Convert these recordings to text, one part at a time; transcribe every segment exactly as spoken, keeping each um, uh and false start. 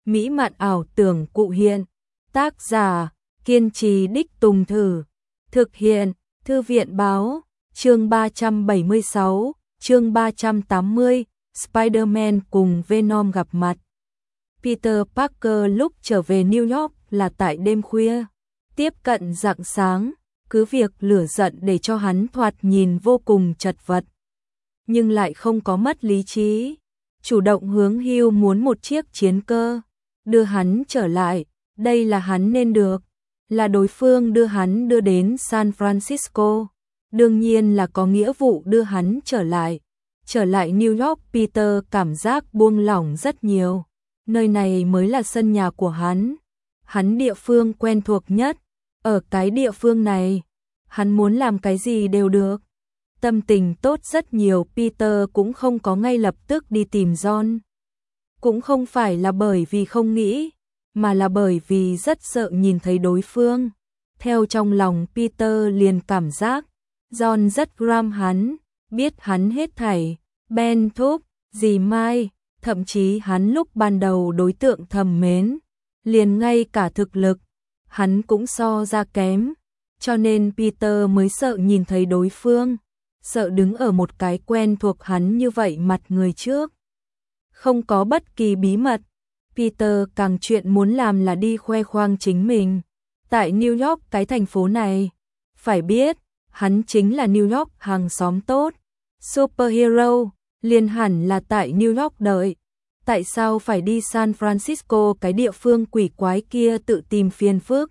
mỹ mạn ảo tưởng cụ hiện. Tác giả, kiên trì đích tùng thử. Thực hiện, Thư viện báo, chương ba trăm bảy mươi sáu, chương ba trăm tám mươi, Spider-Man cùng Venom gặp mặt. Peter Parker lúc trở về New York là tại đêm khuya, tiếp cận rạng sáng, cứ việc lửa giận để cho hắn thoạt nhìn vô cùng chật vật, nhưng lại không có mất lý trí, chủ động hướng Hugh muốn một chiếc chiến cơ, đưa hắn trở lại, đây là hắn nên được, là đối phương đưa hắn đưa đến San Francisco, đương nhiên là có nghĩa vụ đưa hắn trở lại. Trở lại New York, Peter cảm giác buông lỏng rất nhiều, nơi này mới là sân nhà của hắn, hắn địa phương quen thuộc nhất, ở cái địa phương này, hắn muốn làm cái gì đều được. Tâm tình tốt rất nhiều, Peter cũng không có ngay lập tức đi tìm John. Cũng không phải là bởi vì không nghĩ, mà là bởi vì rất sợ nhìn thấy đối phương. Theo trong lòng Peter liền cảm giác, John rất gram hắn, biết hắn hết thảy, Ben Thúc, dì Mai, thậm chí hắn lúc ban đầu đối tượng thầm mến, liền ngay cả thực lực, hắn cũng so ra kém, cho nên Peter mới sợ nhìn thấy đối phương, sợ đứng ở một cái quen thuộc hắn như vậy mặt người trước. Không có bất kỳ bí mật, Peter càng chuyện muốn làm là đi khoe khoang chính mình. Tại New York, cái thành phố này, phải biết, hắn chính là New York hàng xóm tốt, superhero, liền hẳn là tại New York đợi. Tại sao phải đi San Francisco, cái địa phương quỷ quái kia tự tìm phiền phức?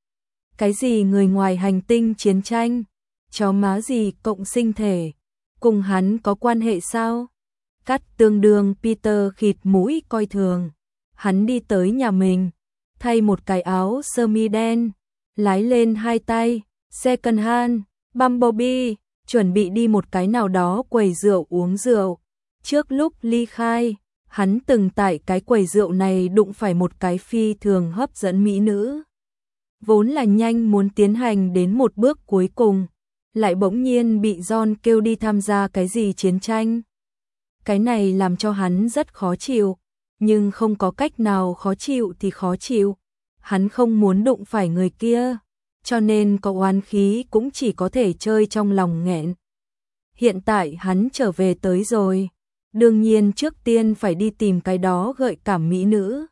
Cái gì người ngoài hành tinh chiến tranh, chó má gì cộng sinh thể, cùng hắn có quan hệ sao? Cắt tương đương Peter khịt mũi coi thường. Hắn đi tới nhà mình, thay một cái áo sơ mi đen, lái lên hai tay, second hand, Bumblebee, chuẩn bị đi một cái nào đó quầy rượu uống rượu. Trước lúc ly khai, hắn từng tại cái quầy rượu này đụng phải một cái phi thường hấp dẫn mỹ nữ. Vốn là nhanh muốn tiến hành đến một bước cuối cùng, lại bỗng nhiên bị John kêu đi tham gia cái gì chiến tranh. Cái này làm cho hắn rất khó chịu, nhưng không có cách nào, khó chịu thì khó chịu. Hắn không muốn đụng phải người kia, cho nên có oán khí cũng chỉ có thể chơi trong lòng nghẹn. Hiện tại hắn trở về tới rồi, đương nhiên trước tiên phải đi tìm cái đó gợi cảm mỹ nữ.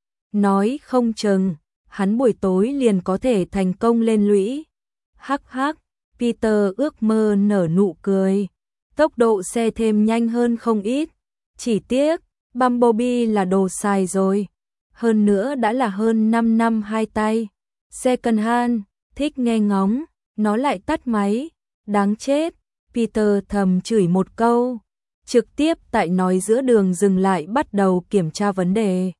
Nói không chừng, hắn buổi tối liền có thể thành công lên lũy. Hắc hắc, Peter ước mơ nở nụ cười. Tốc độ xe thêm nhanh hơn không ít, chỉ tiếc, Bumblebee là đồ xài rồi. Hơn nữa đã là hơn năm năm hai tay. Second hand, thích nghe ngóng, nó lại tắt máy. Đáng chết, Peter thầm chửi một câu. Trực tiếp tại nói giữa đường dừng lại bắt đầu kiểm tra vấn đề.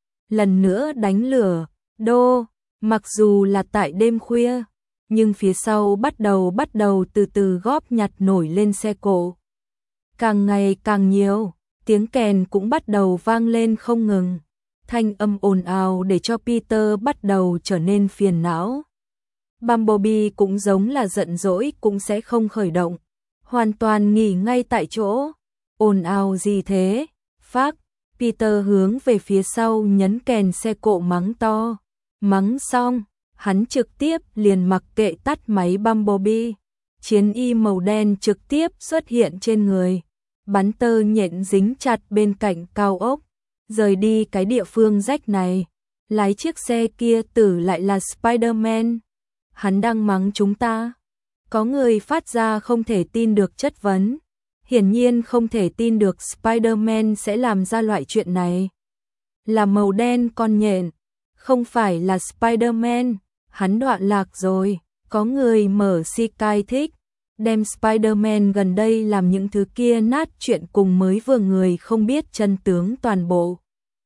Lần nữa đánh lửa, đô, mặc dù là tại đêm khuya, nhưng phía sau bắt đầu bắt đầu từ từ góp nhặt nổi lên xe cộ. Càng ngày càng nhiều, tiếng kèn cũng bắt đầu vang lên không ngừng. Thanh âm ồn ào để cho Peter bắt đầu trở nên phiền não. Bumblebee cũng giống là giận dỗi cũng sẽ không khởi động, hoàn toàn nghỉ ngay tại chỗ. Ồn ào gì thế? Phác, Peter hướng về phía sau nhấn kèn xe cộ mắng to. Mắng xong, hắn trực tiếp liền mặc kệ tắt máy Bumblebee. Chiến y màu đen trực tiếp xuất hiện trên người. Bắn tơ nhện dính chặt bên cạnh cao ốc. Rời đi cái địa phương rách này. Lái chiếc xe kia tử lại là Spider-Man. Hắn đang mắng chúng ta. Có người phát ra không thể tin được chất vấn. Hiển nhiên không thể tin được Spider-Man sẽ làm ra loại chuyện này. Là màu đen con nhện, không phải là Spider-Man, hắn đoạn lạc rồi. Có người mở Sky thích, đem Spider-Man gần đây làm những thứ kia nát chuyện cùng mới vừa người không biết chân tướng toàn bộ.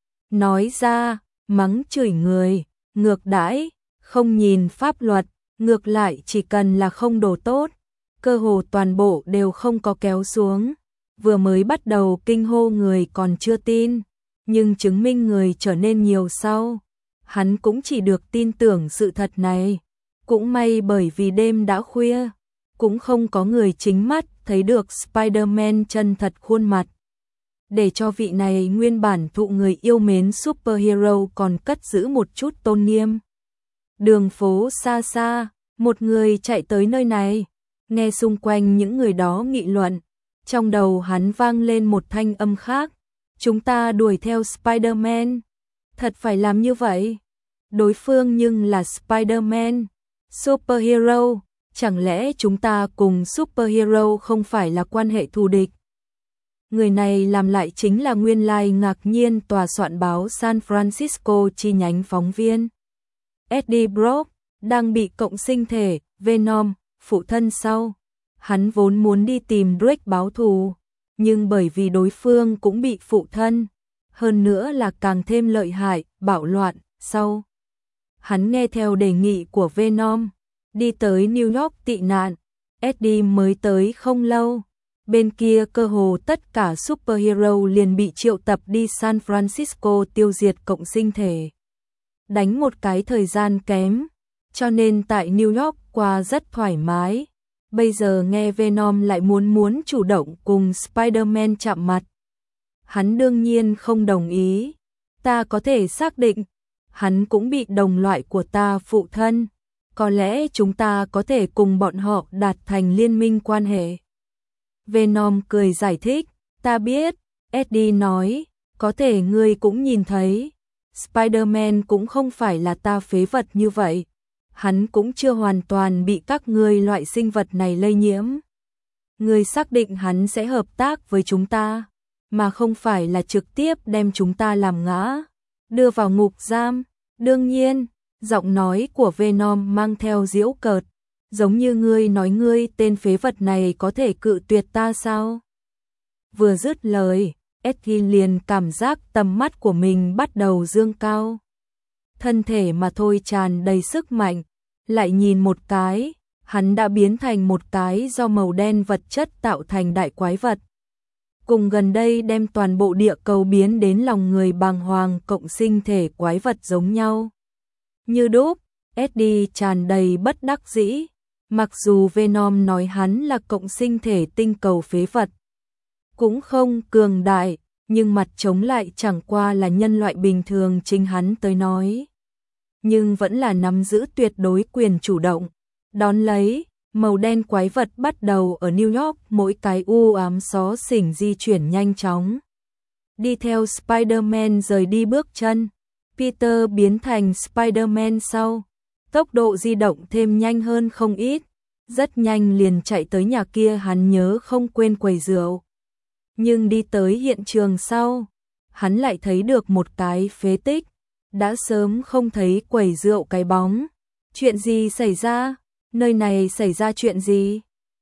Nói ra, mắng chửi người, ngược đãi, không nhìn pháp luật, ngược lại chỉ cần là không đồ tốt. Cơ hồ toàn bộ đều không có kéo xuống. Vừa mới bắt đầu kinh hô người còn chưa tin, nhưng chứng minh người trở nên nhiều sau. Hắn cũng chỉ được tin tưởng sự thật này. Cũng may bởi vì đêm đã khuya, cũng không có người chính mắt thấy được Spider-Man chân thật khuôn mặt. để cho vị này nguyên bản thụ người yêu mến superhero còn cất giữ một chút tôn nghiêm. Đường phố xa xa, một người chạy tới nơi này, nghe xung quanh những người đó nghị luận, trong đầu hắn vang lên một thanh âm khác, chúng ta đuổi theo Spider-Man, thật phải làm như vậy? Đối phương nhưng là Spider-Man, superhero, chẳng lẽ chúng ta cùng superhero không phải là quan hệ thù địch? Người này làm lại chính là nguyên lai ngạc nhiên tòa soạn báo San Francisco chi nhánh phóng viên. Eddie Brock đang bị cộng sinh thể Venom phụ thân sau. Hắn vốn muốn đi tìm Drake báo thù, nhưng bởi vì đối phương cũng bị phụ thân, hơn nữa là càng thêm lợi hại, bạo loạn, sau. Hắn nghe theo đề nghị của Venom, đi tới New York tị nạn. Eddie mới tới không lâu, bên kia cơ hồ tất cả superhero liền bị triệu tập đi San Francisco tiêu diệt cộng sinh thể. Đánh một cái thời gian kém, cho nên tại New York qua rất thoải mái. Bây giờ nghe Venom lại muốn muốn chủ động cùng Spider-Man chạm mặt. Hắn đương nhiên không đồng ý. Ta có thể xác định, hắn cũng bị đồng loại của ta phụ thân. Có lẽ chúng ta có thể cùng bọn họ đạt thành liên minh quan hệ. Venom cười giải thích, ta biết, Eddie nói, có thể ngươi cũng nhìn thấy. Spider-Man cũng không phải là ta phế vật như vậy. Hắn cũng chưa hoàn toàn bị các ngươi loại sinh vật này lây nhiễm. Ngươi xác định hắn sẽ hợp tác với chúng ta, mà không phải là trực tiếp đem chúng ta làm ngã, đưa vào ngục giam. Đương nhiên, giọng nói của Venom mang theo giễu cợt, giống như ngươi nói ngươi tên phế vật này có thể cự tuyệt ta sao? Vừa dứt lời, Eddie liền cảm giác tầm mắt của mình bắt đầu dương cao. Thân thể mà thôi tràn đầy sức mạnh, lại nhìn một cái, hắn đã biến thành một cái do màu đen vật chất tạo thành đại quái vật. Cùng gần đây đem toàn bộ địa cầu biến đến lòng người bàng hoàng cộng sinh thể quái vật giống nhau. Như đúc, Eddie tràn đầy bất đắc dĩ, mặc dù Venom nói hắn là cộng sinh thể tinh cầu phế vật, cũng không cường đại, nhưng mặt chống lại chẳng qua là nhân loại bình thường chính hắn tới nói. Nhưng vẫn là nắm giữ tuyệt đối quyền chủ động. Đón lấy, màu đen quái vật bắt đầu ở New York mỗi cái u ám xó xỉnh di chuyển nhanh chóng. Đi theo Spider-Man rời đi bước chân, Peter biến thành Spider-Man sau. Tốc độ di động thêm nhanh hơn không ít, rất nhanh liền chạy tới nhà kia hắn nhớ không quên quầy rượu. Nhưng đi tới hiện trường sau, hắn lại thấy được một cái phế tích, đã sớm không thấy quầy rượu cái bóng. Chuyện gì xảy ra? Nơi này xảy ra chuyện gì?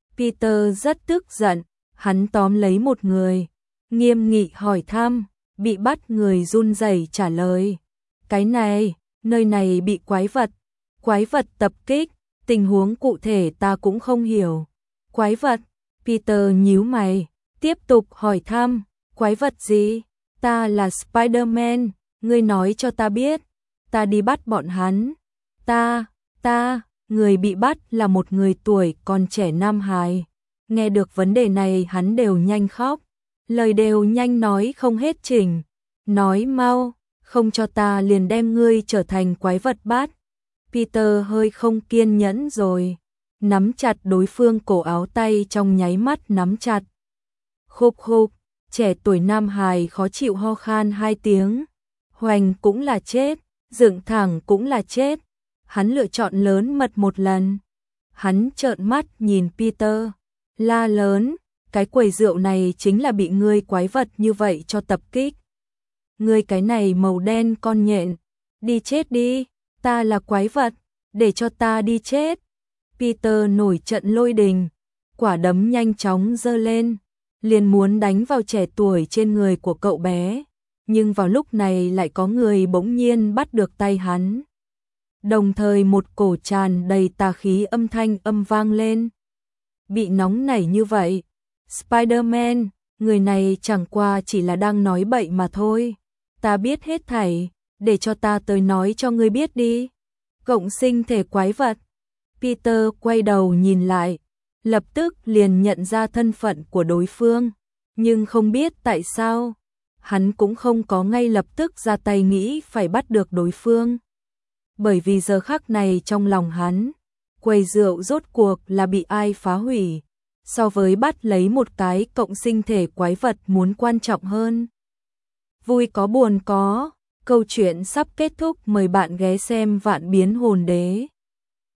Peter rất tức giận, hắn tóm lấy một người, nghiêm nghị hỏi thăm, bị bắt người run rẩy trả lời. Cái này, nơi này bị quái vật, quái vật tập kích, tình huống cụ thể ta cũng không hiểu. Quái vật? Peter nhíu mày, tiếp tục hỏi thăm, quái vật gì? Ta là Spider-Man, ngươi nói cho ta biết, ta đi bắt bọn hắn. Ta, ta, người bị bắt là một người tuổi còn trẻ nam hài. Nghe được vấn đề này hắn đều nhanh khóc, lời đều nhanh nói không hết trình. Nói mau, không cho ta liền đem ngươi trở thành quái vật bắt. Peter hơi không kiên nhẫn rồi, nắm chặt đối phương cổ áo tay trong nháy mắt nắm chặt. Khục khục, trẻ tuổi nam hài khó chịu ho khan hai tiếng. Hoành cũng là chết, dựng thẳng cũng là chết. Hắn lựa chọn lớn mật một lần. Hắn trợn mắt nhìn Peter, la lớn, cái quầy rượu này chính là bị ngươi quái vật như vậy cho tập kích. Ngươi cái này màu đen con nhện, đi chết đi, ta là quái vật, để cho ta đi chết. Peter nổi trận lôi đình, quả đấm nhanh chóng giơ lên, liền muốn đánh vào trẻ tuổi trên người của cậu bé. Nhưng vào lúc này lại có người bỗng nhiên bắt được tay hắn. Đồng thời một cổ tràn đầy tà khí âm thanh âm vang lên. Bị nóng nảy như vậy, Spider-Man, người này chẳng qua chỉ là đang nói bậy mà thôi. Ta biết hết thảy, để cho ta tới nói cho ngươi biết đi. Cộng sinh thể quái vật. Peter quay đầu nhìn lại, lập tức liền nhận ra thân phận của đối phương. Nhưng không biết tại sao, hắn cũng không có ngay lập tức ra tay nghĩ phải bắt được đối phương. Bởi vì giờ khắc này trong lòng hắn, quầy rượu rốt cuộc là bị ai phá hủy, so với bắt lấy một cái cộng sinh thể quái vật muốn quan trọng hơn. Vui có buồn có, câu chuyện sắp kết thúc, mời bạn ghé xem Vạn Biến Hồn Đế.